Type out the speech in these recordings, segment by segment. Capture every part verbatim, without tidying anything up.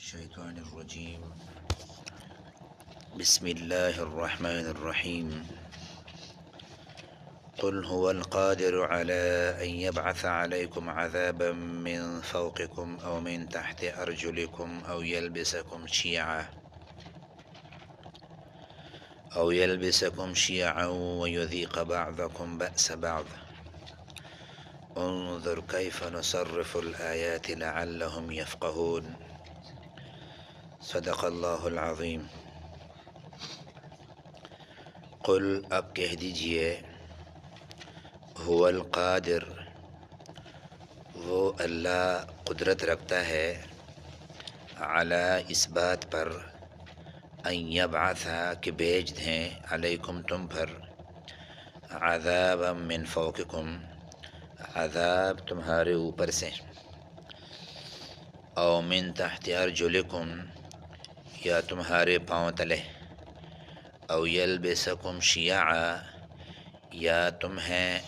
الشيطان الرجيم بسم الله الرحمن الرحيم قل هو القادر على أن يبعث عليكم عذابا من فوقكم أو من تحت أرجلكم أو يلبسكم شيعا أو يلبسكم شيعا ويذيق بعضكم بأس بعض انظر كيف نصرف الآيات لعلهم يفقهون صدق اللہ العظیم۔ قل اب کہہ دیجئے هو القادر، وہ اللہ قدرت رکھتا ہے، علی اس بات پر، ان یبعث کہ بھیج دیں، علیکم تم پر، عذابا من فوقکم عذاب تمہارے اوپر سے، او من تحت ارجلکم یا تمہارے پاؤں تلے، او یلبسکم شیعا یا تمہیں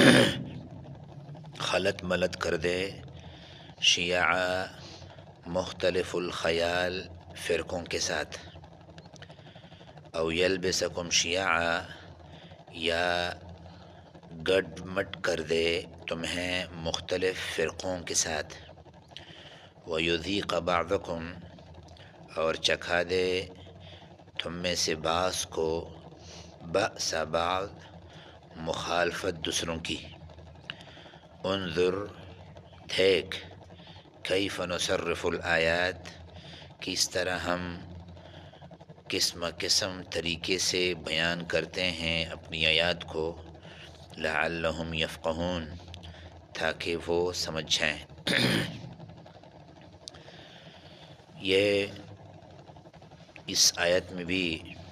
خلط ملط کر دے، شیعا مختلف الخیال فرقوں کے ساتھ، او یلبسکم شیعا یا گڈ مٹ کر دے تمہیں مختلف فرقوں کے ساتھ، وَيُذِيقَ بَعْضَكُمْ اور چکھا دے تم میں سے بعض کو بأس بعض مخالفت دوسروں کی۔ انظر دیکھ، کیف نصرف الآیات کس طرح ہم قسم قسم طریقے سے بیان کرتے ہیں اپنی آیات کو، لعلہم یفقہون تاکہ وہ سمجھ جائیں۔ یہ اس آیت میں بھی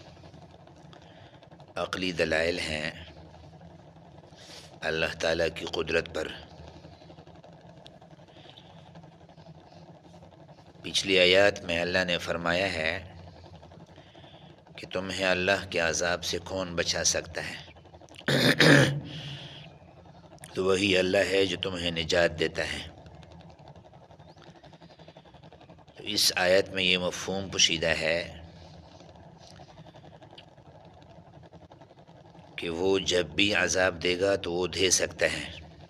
عقلی دلائل ہیں اللہ تعالیٰ کی قدرت پر۔ پچھلی آیات میں اللہ نے فرمایا ہے کہ تمہیں اللہ کے عذاب سے کون بچا سکتا ہے، تو وہی اللہ ہے جو تمہیں نجات دیتا ہے۔ تو اس آیت میں یہ مفہوم پوشیدہ ہے کہ وہ جب بھی عذاب دے گا تو وہ دے سکتا ہے۔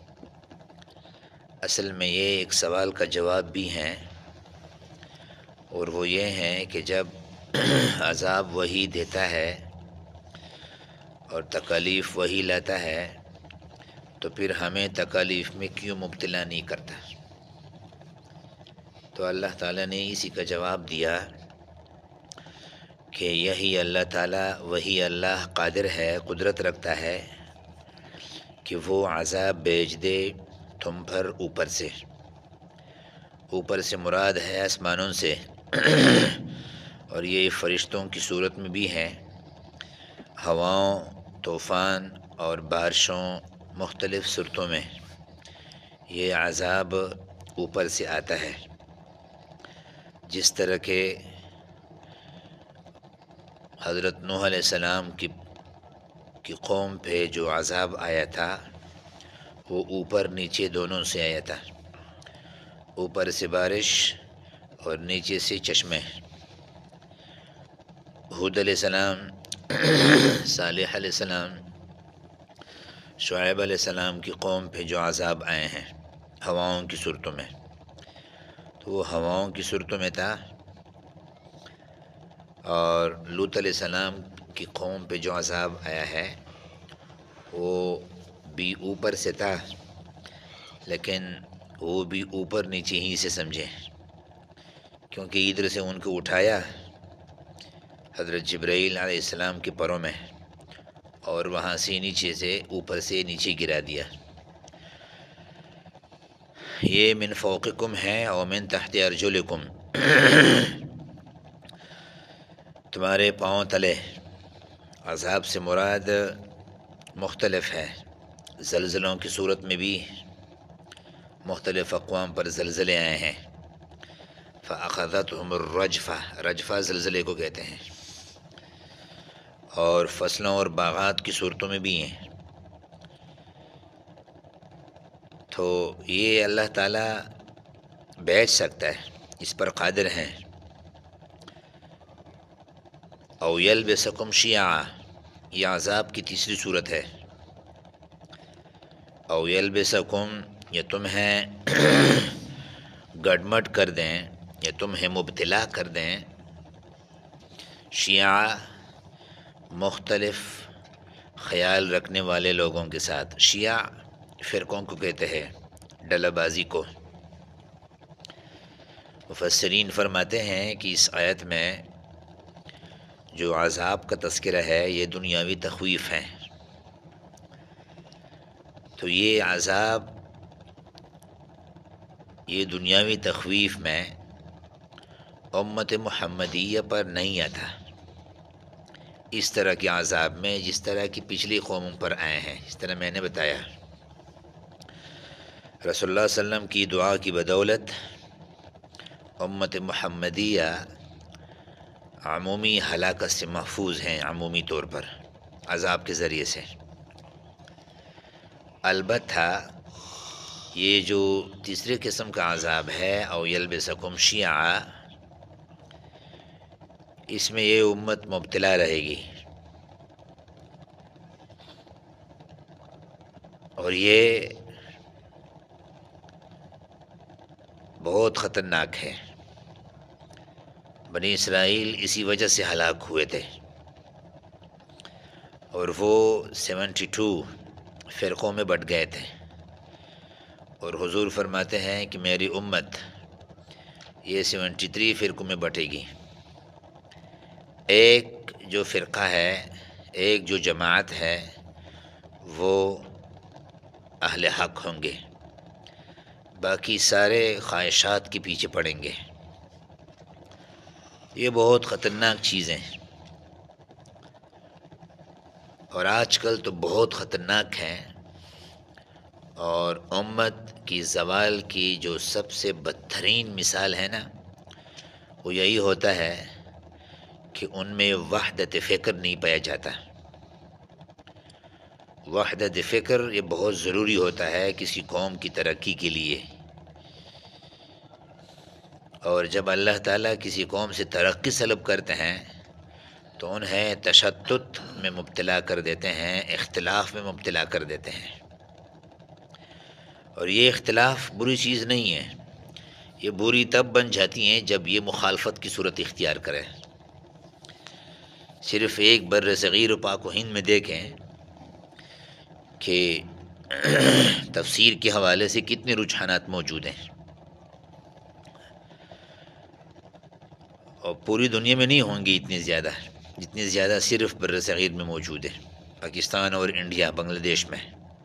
اصل میں یہ ایک سوال کا جواب بھی ہے، اور وہ یہ ہے کہ جب عذاب وہی دیتا ہے اور تکالیف وہی لاتا ہے تو پھر ہمیں تکالیف میں کیوں مبتلا نہیں کرتا؟ تو اللہ تعالیٰ نے اسی کا جواب دیا کہ یہی اللہ تعالیٰ، وہی اللہ قادر ہے، قدرت رکھتا ہے کہ وہ عذاب بھیج دے تم پر اوپر سے۔ اوپر سے مراد ہے آسمانوں سے، اور یہ فرشتوں کی صورت میں بھی ہے، ہواؤں، طوفان اور بارشوں، مختلف صورتوں میں یہ عذاب اوپر سے آتا ہے۔ جس طرح کہ حضرت نوح علیہ السلام کی کی قوم پہ جو عذاب آیا تھا وہ اوپر نیچے دونوں سے آیا تھا، اوپر سے بارش اور نیچے سے چشمے۔ ہود علیہ السلام، صالح علیہ السلام، شعیب علیہ السلام کی قوم پہ جو عذاب آئے ہیں ہواؤں کی صورتوں میں، تو وہ ہواؤں کی صورتوں میں تھا، اور لوط علیہ السلام کی قوم پہ جو عذاب آیا ہے وہ بھی اوپر سے تھا، لیکن وہ بھی اوپر نیچے ہی سے سمجھے، کیونکہ ادھر سے ان کو اٹھایا حضرت جبرائیل علیہ السلام کے پروں میں، اور وہاں سے نیچے سے اوپر سے نیچے گرا دیا۔ یہ من فوقکم ہے اور من تحت ارجلکم، تمہارے پاؤں تلے۔ عذاب سے مراد مختلف ہے، زلزلوں کی صورت میں بھی مختلف اقوام پر زلزلے آئے ہیں، فَأَخَذَتْهُمُ الرَّجْفَةُ، رجفہ زلزلے کو کہتے ہیں، اور فصلوں اور باغات کی صورتوں میں بھی ہیں۔ تو یہ اللہ تعالیٰ بیچ سکتا ہے، اس پر قادر ہیں، او یلبسکم شیعا، یہ عذاب کی تیسری صورت ہے۔ او یلبسکم، یہ تمہیں گڈمٹ کر دیں، یا تمہیں مبتلا کر دیں، شیعہ مختلف خیال رکھنے والے لوگوں کے ساتھ۔ شیعہ فرقوں کو کہتے ہیں، ڈلہ بازی کو۔ مفسرین فرماتے ہیں کہ اس آیت میں جو عذاب کا تذکرہ ہے یہ دنیاوی تخویف ہے۔ تو یہ عذاب، یہ دنیاوی تخویف میں امت محمدیہ پر نہیں آتا، اس طرح کے عذاب میں جس طرح کی پچھلی قوموں پر آئے ہیں۔ اس طرح میں نے بتایا، رسول اللہ صلی اللہ علیہ وسلم کی دعا کی بدولت امت محمدیہ عمومی ہلاکت سے محفوظ ہیں، عمومی طور پر عذاب کے ذریعے سے۔ البتہ یہ جو تیسرے قسم کا عذاب ہے، او یلبسکم شیعا، اس میں یہ امت مبتلا رہے گی، اور یہ بہت خطرناک ہے۔ بنی اسرائیل اسی وجہ سے ہلاک ہوئے تھے، اور وہ سیونٹی ٹو فرقوں میں بٹ گئے تھے، اور حضور فرماتے ہیں کہ میری امت یہ سیونٹی تھری فرقوں میں بٹے گی۔ ایک جو فرقہ ہے، ایک جو جماعت ہے، وہ اہل حق ہوں گے، باقی سارے خواہشات کے پیچھے پڑیں گے۔ یہ بہت خطرناک چیزیں ہیں، اور آج کل تو بہت خطرناک ہیں، اور امت کی زوال کی جو سب سے بدترین مثال ہے نا، وہ یہی ہوتا ہے کہ ان میں وحدت فکر نہیں پایا جاتا۔ وحدت فکر یہ بہت ضروری ہوتا ہے کسی قوم کی ترقی کے لیے، اور جب اللہ تعالیٰ کسی قوم سے ترقی طلب کرتے ہیں تو انہیں تشتت میں مبتلا کر دیتے ہیں، اختلاف میں مبتلا کر دیتے ہیں۔ اور یہ اختلاف بری چیز نہیں ہے، یہ بری تب بن جاتی ہیں جب یہ مخالفت کی صورت اختیار کرے۔ صرف ایک بر صغیر و پاک و ہند میں دیکھیں کہ تفسیر کے حوالے سے کتنے رجحانات موجود ہیں، اور پوری دنیا میں نہیں ہوں گی اتنی زیادہ، جتنی زیادہ صرف بر صغیر میں موجود ہے، پاکستان اور انڈیا، بنگلہ دیش میں۔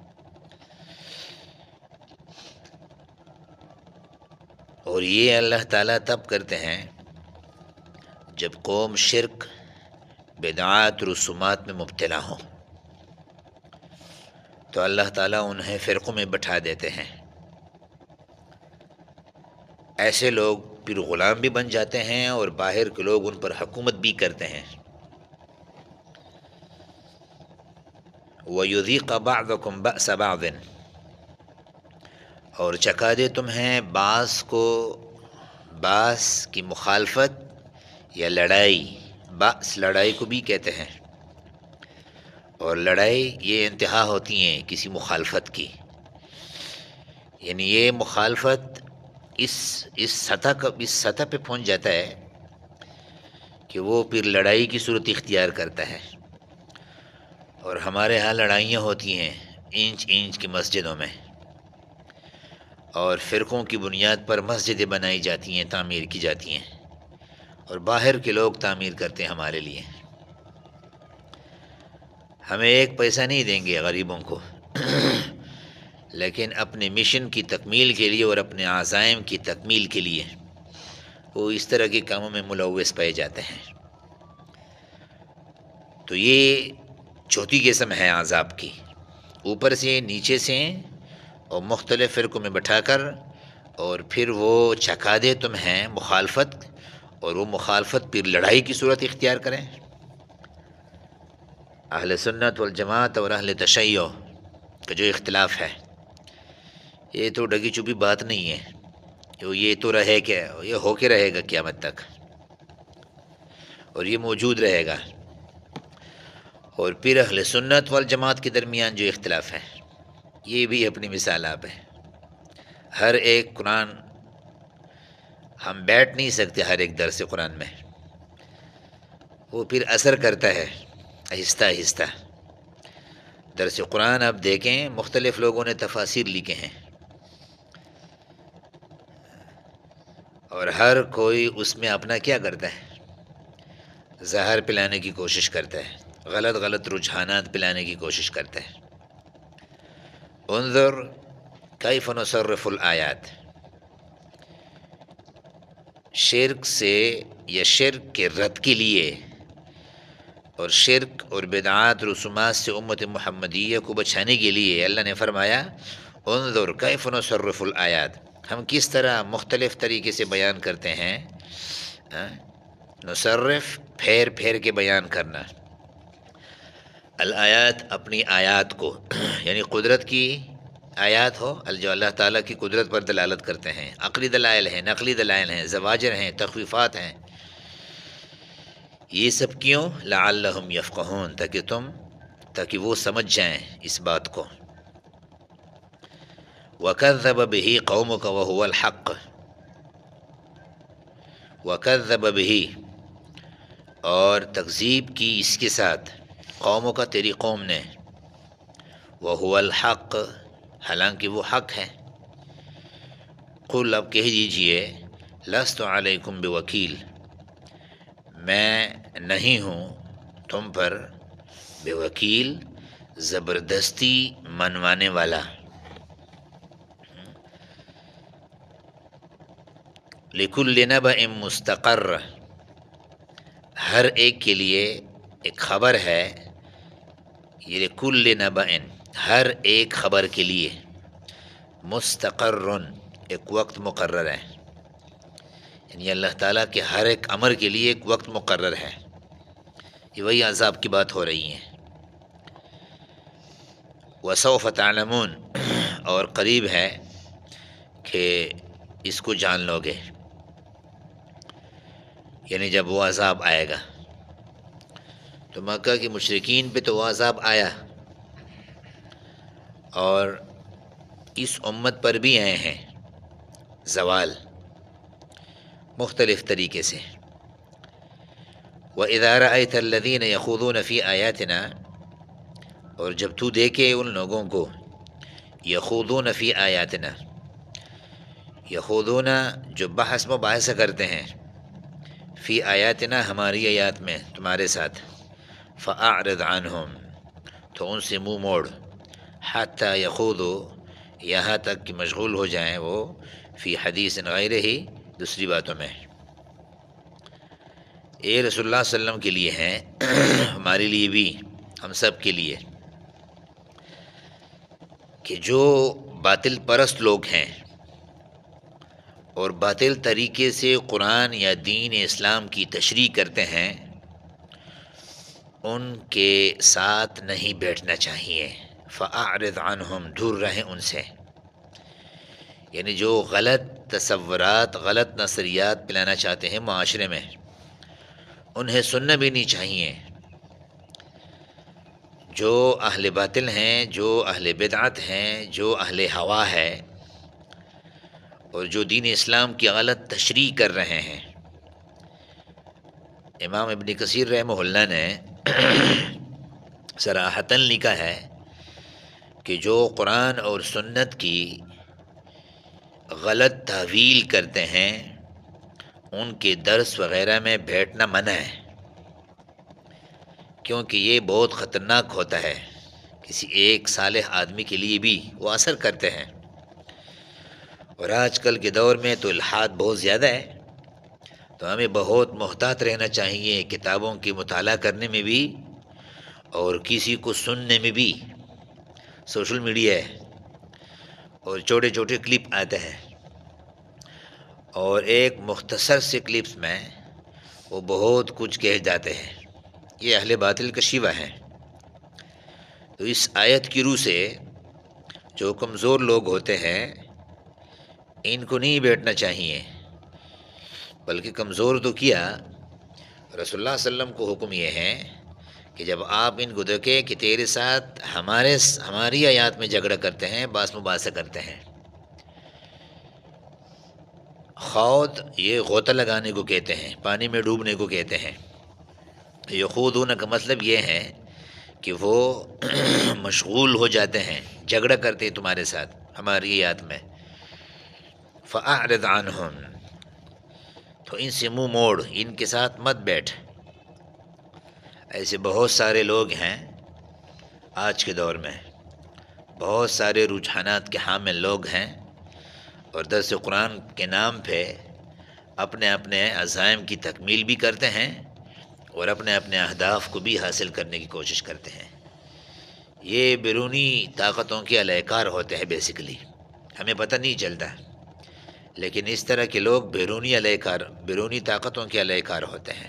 اور یہ اللہ تعالیٰ تب کرتے ہیں جب قوم شرک، بدعات، رسومات میں مبتلا ہوں، تو اللہ تعالیٰ انہیں فرقوں میں بٹھا دیتے ہیں۔ ایسے لوگ پھر غلام بھی بن جاتے ہیں، اور باہر کے لوگ ان پر حکومت بھی کرتے ہیں۔ وَيُذِيقَ بَعْضَكُمْ بَأْسَ بَعْضٍ، اور چکھا دے تمہیں بعض کو بعض کی مخالفت یا لڑائی۔ بعض لڑائی کو بھی کہتے ہیں، اور لڑائی یہ انتہا ہوتی ہیں کسی مخالفت کی، یعنی یہ مخالفت اس اس سطح کا اس سطح پہ پہنچ جاتا ہے کہ وہ پھر لڑائی کی صورت اختیار کرتا ہے۔ اور ہمارے ہاں لڑائیاں ہوتی ہیں انچ انچ کی مسجدوں میں، اور فرقوں کی بنیاد پر مسجدیں بنائی جاتی ہیں، تعمیر کی جاتی ہیں، اور باہر کے لوگ تعمیر کرتے ہیں ہمارے لیے۔ ہمیں ایک پیسہ نہیں دیں گے غریبوں کو، لیکن اپنے مشن کی تکمیل کے لیے اور اپنے عزائم کی تکمیل کے لیے وہ اس طرح کے کاموں میں ملوث پائے جاتے ہیں۔ تو یہ چوتھی قسم ہے عذاب کی، اوپر سے نیچے سے اور مختلف فرقوں میں بٹھا کر، اور پھر وہ چکھا دے تمہیں مخالفت، اور وہ مخالفت پھر لڑائی کی صورت اختیار کریں۔ اہل سنت والجماعت اور اہل تشیع کا جو اختلاف ہے، یہ تو ڈگی چپی بات نہیں ہے، جو یہ تو رہے کہ یہ ہو کے رہے گا قیامت تک، اور یہ موجود رہے گا۔ اور پھر اہل سنت والجماعت کے درمیان جو اختلاف ہے یہ بھی اپنی مثال آپ ہے۔ ہر ایک قرآن ہم بیٹھ نہیں سکتے ہر ایک درس قرآن میں، وہ پھر اثر کرتا ہے آہستہ آہستہ۔ درس قرآن آپ دیکھیں مختلف لوگوں نے تفاسیر لکھے ہیں، اور ہر کوئی اس میں اپنا کیا کرتا ہے، زہر پلانے کی کوشش کرتا ہے، غلط غلط رجحانات پلانے کی کوشش کرتا ہے۔ انظر کیف نصرف الآیات، شرک سے یا شرک کے رد کے لیے اور شرک اور بدعات رسومات سے امت محمدیہ کو بچانے کے لیے اللہ نے فرمایا انظر کیف نصرف الآیات، ہم کس طرح مختلف طریقے سے بیان کرتے ہیں۔ نصرف پھیر پھیر کے بیان کرنا، الآیات اپنی آیات کو یعنی قدرت کی آیات ہو جو اللہ تعالیٰ کی قدرت پر دلالت کرتے ہیں، عقلی دلائل ہیں، نقلی دلائل ہیں، زواجر ہیں، تخویفات ہیں، یہ سب کیوں؟ لعلہم یفقہون، تاکہ تم تاکہ وہ سمجھ جائیں اس بات کو۔ وَكَذَّبَ بِهِ قَوْمُكَ وَهُوَ الْحَقُّ، وَكَذَّبَ بِهِ، اور تکذیب کی اس کے ساتھ، قوموں کا تیری قوم نے، وَهُوَ الْحَقُّ، حالانکہ وہ حق ہے۔ قل، اب کہہ دیجئے، لست علیکم بوکیل، میں نہیں ہوں تم پر بے وکیل، زبردستی منوانے والا۔ لکل نبأ مستقر، ہر ایک کے لیے ایک خبر ہے، یہ لکل نبأ، ہر ایک خبر کے لیے، مستقر، ایک وقت مقرر ہے، یعنی اللہ تعالیٰ کے ہر ایک امر کے لیے ایک وقت مقرر ہے۔ یہ وہی عذاب کی بات ہو رہی ہے۔ وَسَوْفَ تَعْلَمُونَ، اور قریب ہے کہ اس کو جان لو گے، یعنی جب وہ عذاب آئے گا۔ تو مکہ کے مشرکین پہ تو وہ عذاب آیا، اور اس امت پر بھی آئے ہیں زوال مختلف طریقے سے۔ وَإِذَا رَأَيْتَ الَّذِينَ يَخُوضُونَ فِي آيَاتِنَا، اور جب تو دیکھے ان لوگوں کو، یخوضون فی آیاتنا، یخوضون جو بحث مباحثہ کرتے ہیں، فی آیاتنا ہماری آیات میں تمہارے ساتھ، فَأَعْرِضْ عَنْهُمْ، تو ان سے منہ موڑ، حَتَّى يَخُوضُوا، یہاں تک کہ مشغول ہو جائیں وہ، فی حدیث غیرہ، دوسری باتوں میں۔ یہ رسول اللہ صلی اللہ علیہ وسلم کے لیے ہیں، ہمارے لیے بھی، ہم سب کے لیے، کہ جو باطل پرست لوگ ہیں اور باطل طریقے سے قرآن یا دین اسلام کی تشریح کرتے ہیں، ان کے ساتھ نہیں بیٹھنا چاہیے۔ فَأَعْرِضْ عَنْهُمْ، دور رہیں ان سے، یعنی جو غلط تصورات، غلط نظریات پلانا چاہتے ہیں معاشرے میں، انہیں سننا بھی نہیں چاہیے۔ جو اہل باطل ہیں، جو اہل بدعت ہیں، جو اہل ہوا ہے، اور جو دین اسلام کی غلط تشریح کر رہے ہیں، امام ابن کثیر رحمہ اللہ نے صراحتاً لکھا ہے کہ جو قرآن اور سنت کی غلط تعویل کرتے ہیں ان کے درس وغیرہ میں بیٹھنا منع ہے، کیونکہ یہ بہت خطرناک ہوتا ہے، کسی ایک صالح آدمی کے لیے بھی وہ اثر کرتے ہیں۔ اور آج کل کے دور میں تو الحاد بہت زیادہ ہے، تو ہمیں بہت محتاط رہنا چاہیے کتابوں کی مطالعہ کرنے میں بھی اور کسی کو سننے میں بھی۔ سوشل میڈیا ہے اور چھوٹے چھوٹے کلپ آتے ہیں، اور ایک مختصر سے کلپس میں وہ بہت کچھ کہہ جاتے ہیں، یہ اہل باطل کا شیوہ ہے۔ تو اس آیت کی روح سے جو کمزور لوگ ہوتے ہیں ان کو نہیں بیٹھنا چاہیے، بلکہ کمزور تو کیا، رسول اللہ صلی اللہ علیہ وسلم کو حکم یہ ہے کہ جب آپ ان کو دیکھیں کہ تیرے ساتھ ہمارے ہماری آیات میں جھگڑا کرتے ہیں، باس مباحثہ کرتے ہیں۔ خوض یہ غوطہ لگانے کو کہتے ہیں، پانی میں ڈوبنے کو کہتے ہیں۔ یخوضون کا مطلب یہ ہے کہ وہ مشغول ہو جاتے ہیں، جھگڑا کرتے ہیں تمہارے ساتھ ہماری آیات میں۔ فَأَعْرِضْ عَنْهُمْ، تو ان سے منہ موڑ، ان کے ساتھ مت بیٹھ۔ ایسے بہت سارے لوگ ہیں آج کے دور میں، بہت سارے رجحانات کے حامل لوگ ہیں، اور درس قرآن کے نام پہ اپنے اپنے عزائم کی تکمیل بھی کرتے ہیں اور اپنے اپنے اہداف کو بھی حاصل کرنے کی کوشش کرتے ہیں۔ یہ بیرونی طاقتوں کے اہلکار ہوتے ہیں بیسیکلی، ہمیں پتہ نہیں چلتا، لیکن اس طرح کے لوگ بیرونی اہلکار بیرونی طاقتوں کے اہلکار ہوتے ہیں۔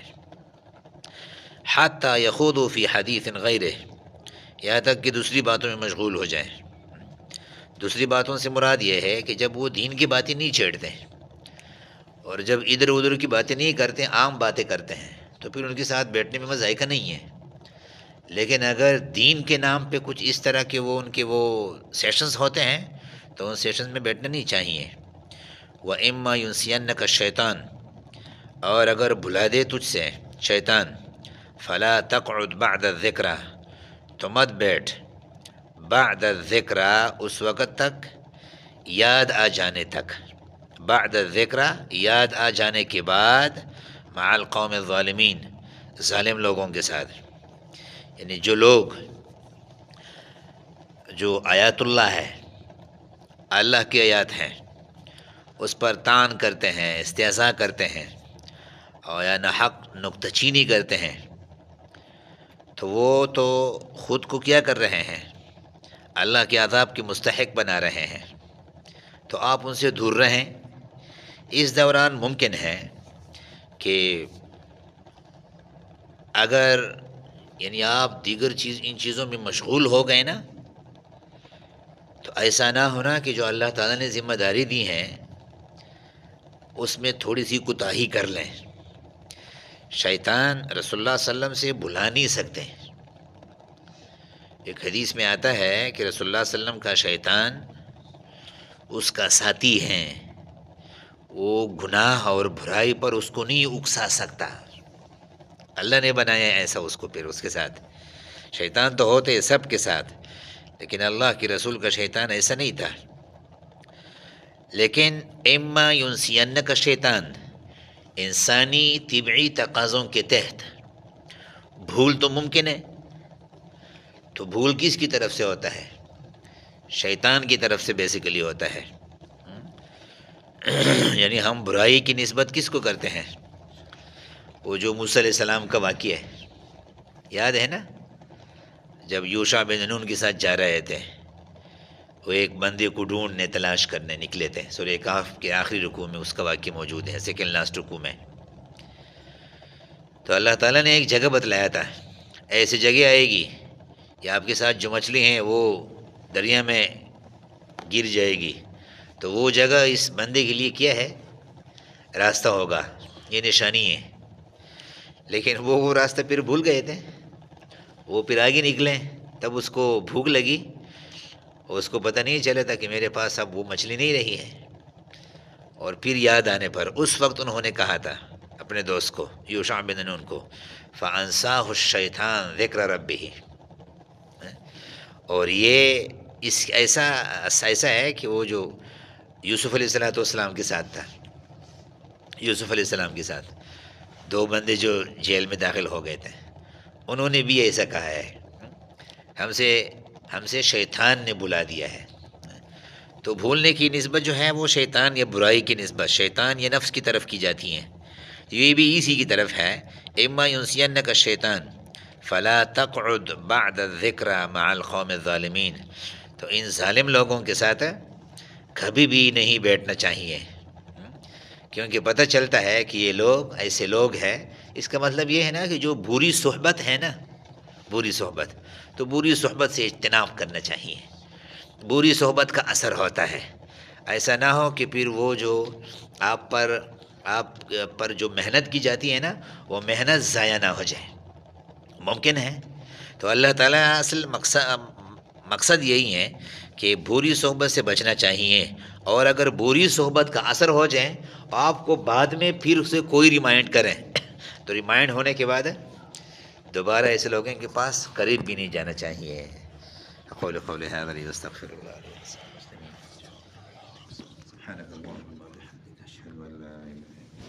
حتی یخوضوا فی حدیث غیرہ، یہاں تک کہ دوسری باتوں میں مشغول ہو جائیں۔ دوسری باتوں سے مراد یہ ہے کہ جب وہ دین کی باتیں نہیں چھیڑتے اور جب ادھر ادھر کی باتیں نہیں کرتے، عام باتیں کرتے ہیں، تو پھر ان کے ساتھ بیٹھنے میں ذائقہ نہیں ہے۔ لیکن اگر دین کے نام پہ کچھ اس طرح کے وہ ان کے وہ سیشنز ہوتے ہیں تو ان سیشنز میں بیٹھنا نہیں چاہیے۔ وَإِمَّا يُنْسِيَنَّكَ الشَّيْطَانُ، اور اگر بھلا دے تجھ سے شیطان، فَلَا تَقْعُدْ بَعْدَ الذِّكْرَى، تو مت بیٹھ بعد الذکرہ، اس وقت تک یاد آ جانے تک، بعد الذکرہ یاد آ جانے کے بعد، مع القوم الظالمین، ظالم لوگوں کے ساتھ۔ یعنی جو لوگ جو آیات اللہ ہے، اللہ کی آیات ہیں، اس پر طعن کرتے ہیں، استہزاء کرتے ہیں اور یا ناحق نکتہ چینی کرتے ہیں، تو وہ تو خود کو کیا کر رہے ہیں؟ اللہ کے عذاب کے مستحق بنا رہے ہیں۔ تو آپ ان سے دور رہیں۔ اس دوران ممکن ہے کہ اگر یعنی آپ دیگر چیز ان چیزوں میں مشغول ہو گئے نا، تو ایسا نہ ہونا کہ جو اللہ تعالیٰ نے ذمہ داری دی ہیں اس میں تھوڑی سی کوتاہی کر لیں۔ شیطان رسول اللہ صلی اللہ علیہ وسلم سے بھلا نہیں سکتے۔ ایک حدیث میں آتا ہے کہ رسول اللہ صلی اللہ علیہ وسلم کا شیطان اس کا ساتھی ہیں، وہ گناہ اور برائی پر اس کو نہیں اکسا سکتا۔ اللہ نے بنایا ایسا اس کو، پھر اس کے ساتھ شیطان تو ہوتے سب کے ساتھ، لیکن اللہ کے رسول کا شیطان ایسا نہیں تھا۔ لیکن اما ینسینک شیطان، انسانی طبعی تقاضوں کے تحت بھول تو ممکن ہے، تو بھول کس کی طرف سے ہوتا ہے؟ شیطان کی طرف سے بیسیکلی ہوتا ہے۔ یعنی ہم برائی کی نسبت کس کو کرتے ہیں؟ وہ جو موسیٰ علیہ السلام کا واقعہ ہے، یاد ہے نا؟ جب یوشع بن نون کے ساتھ جا رہے تھے، وہ ایک بندے کو ڈھونڈنے تلاش کرنے نکلے تھے، سورہ کہف کے آخری رکوع میں اس کا واقعہ موجود ہے، سیکنڈ لاسٹ رکوع میں۔ تو اللہ تعالیٰ نے ایک جگہ بتلایا تھا، ایسی جگہ آئے گی کہ آپ کے ساتھ جو مچھلی ہیں وہ دریا میں گر جائے گی، تو وہ جگہ اس بندے کے لیے کیا ہے؟ راستہ ہوگا، یہ نشانی ہے۔ لیکن وہ وہ راستہ پھر بھول گئے تھے، وہ پھر آگے نکلے، تب اس کو بھوک لگی، اس کو پتہ نہیں چلا تھا کہ میرے پاس اب وہ مچھلی نہیں رہی ہے، اور پھر یاد آنے پر اس وقت انہوں نے کہا تھا اپنے دوست کو، یوشع بن نون کو، فَأَنْسَاهُ الشَّيْطَانُ ذِكْرَ رَبِّهِ۔ اور یہ اس ایسا ایسا ہے کہ وہ جو یوسف علیہ الصلوۃ والسلام کے ساتھ تھا، یوسف علیہ السلام کے ساتھ دو بندے جو جیل میں داخل ہو گئے تھے، انہوں نے بھی ایسا کہا ہے، ہم سے ہم سے شیطان نے بلا دیا ہے۔ تو بھولنے کی نسبت جو ہے وہ شیطان یا برائی کی نسبت شیطان یا نفس کی طرف کی جاتی ہیں، یہ بھی اسی کی طرف ہے۔ اما ینسینک الشیطان فلا تقعد بعد الذکری مع القوم الظالمین، تو ان ظالم لوگوں کے ساتھ کبھی بھی نہیں بیٹھنا چاہیے، کیونکہ پتہ چلتا ہے کہ یہ لوگ ایسے لوگ ہیں۔ اس کا مطلب یہ ہے نا کہ جو بری صحبت ہے نا، بری صحبت، تو بری صحبت سے اجتناب کرنا چاہیے۔ بری صحبت کا اثر ہوتا ہے، ایسا نہ ہو کہ پھر وہ جو آپ پر آپ پر جو محنت کی جاتی ہے نا، وہ محنت ضائع نہ ہو جائے۔ ممکن ہے تو اللہ تعالیٰ اصل مقصد مقصد یہی ہے کہ بری صحبت سے بچنا چاہیے، اور اگر بری صحبت کا اثر ہو جائیں آپ کو بعد میں پھر اسے کوئی ریمائنڈ کریں تو ریمائنڈ ہونے کے بعد دوبارہ ایسے لوگوں کے پاس قریب بھی نہیں جانا چاہیے۔ قول قولی ھذا واستغفر اللہ لي ولكم۔ سبحانك اللهم وبحمدك اشهد ان لا اله الا انت